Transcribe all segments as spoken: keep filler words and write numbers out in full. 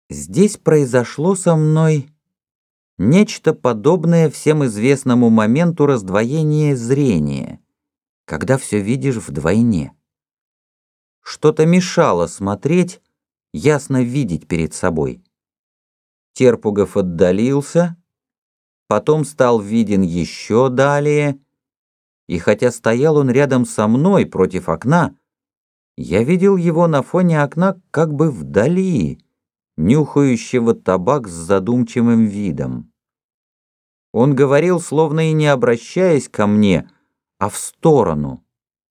Здесь произошло со мной нечто подобное всем известному моменту раздвоения зрения, когда все видишь вдвойне. Что-то мешало смотреть, ясно видеть перед собой. Терпугов отдалился, потом стал виден еще далее, и хотя стоял он рядом со мной против окна, я видел его на фоне окна как бы вдали, нюхающего табак с задумчивым видом. Он говорил, словно и не обращаясь ко мне, а в сторону.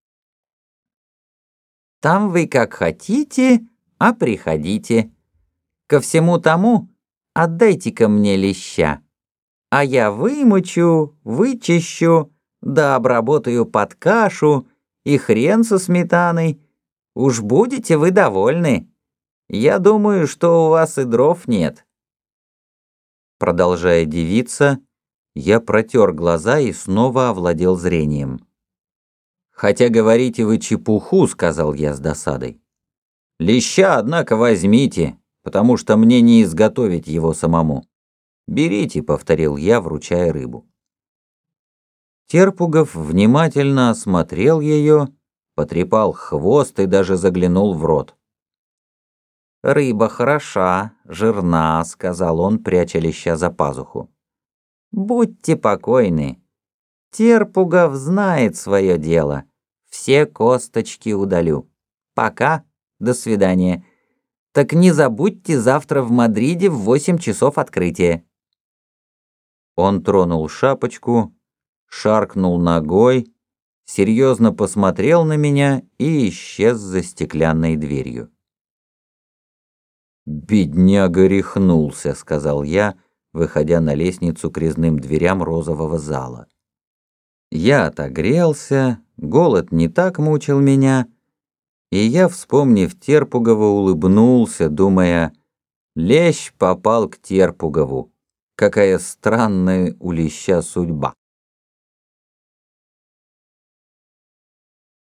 «Там вы как хотите, а приходите. Ко всему тому отдайте-ка мне леща, а я вымочу, вычищу, да обработаю под кашу и хрен со сметаной. Уж будете вы довольны. Я думаю, что у вас и дров нет». Продолжая дивиться, я протер глаза и снова овладел зрением. «Хотя говорите вы чепуху», — сказал я с досадой. «Леща, однако, возьмите, потому что мне не изготовить его самому». «Берите», — повторил я, вручая рыбу. Терпугов внимательно осмотрел ее, потрепал хвост и даже заглянул в рот. «Рыба хороша, жирна», — сказал он, пряча леща за пазуху. «Будьте покойны. Терпугов знает свое дело. Все косточки удалю. Пока. До свидания. Так не забудьте завтра в Мадриде в восемь часов открытия». Он тронул шапочку, шаркнул ногой, серьезно посмотрел на меня и исчез за стеклянной дверью. «Бедняга рехнулся», — сказал я, выходя на лестницу к резным дверям розового зала. Я отогрелся, голод не так мучил меня, и я, вспомнив Терпугова, улыбнулся, думая: лещ попал к Терпугову. Какая странная у леща судьба.